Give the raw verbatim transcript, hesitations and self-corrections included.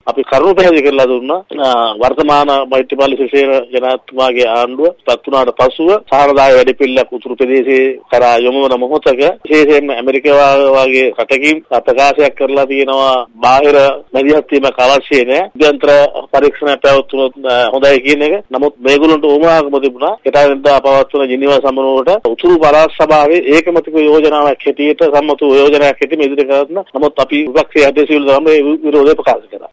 අපි කරුණු පැහැදිලි කරලා දුන්නා වර්තමාන මෛත්‍රීපාල සිරිසේන ජනාධිපතිතුමාගේ ආණ්ඩුව පත් වුණාට පසුව සාරදාය වැඩපිළිවෙලක් උතුරු ප්‍රදේශයේ කරා යොමු වන මොහොතක විශේෂයෙන්ම ඇමරිකාව වගේ රටකින් ප්‍රකාශයක් කරලා තියෙනවා බාහිර මැදිහත් වීමක් අවශ්‍ය නැහැ. අභ්‍යන්තර පරීක්ෂණ පැවැත්වුණොත් හොඳයි කියන එක. නමුත් මේගොල්ලන්ට උවමනාකම තිබුණා. ඒතරෙන්දා පවත්වන ජිනීවා සම්මනුවට උතුරු පළාත් සභාවේ ඒකමතික යෝජනාවක් හැටියට සම්මත යෝජනාවක් හැටියට ඉදිරි කරන. නමුත් අපි විපක්ෂයේ අධ්‍යක්ෂකවරු තමයි විරෝධය ප්‍රකාශ කළා.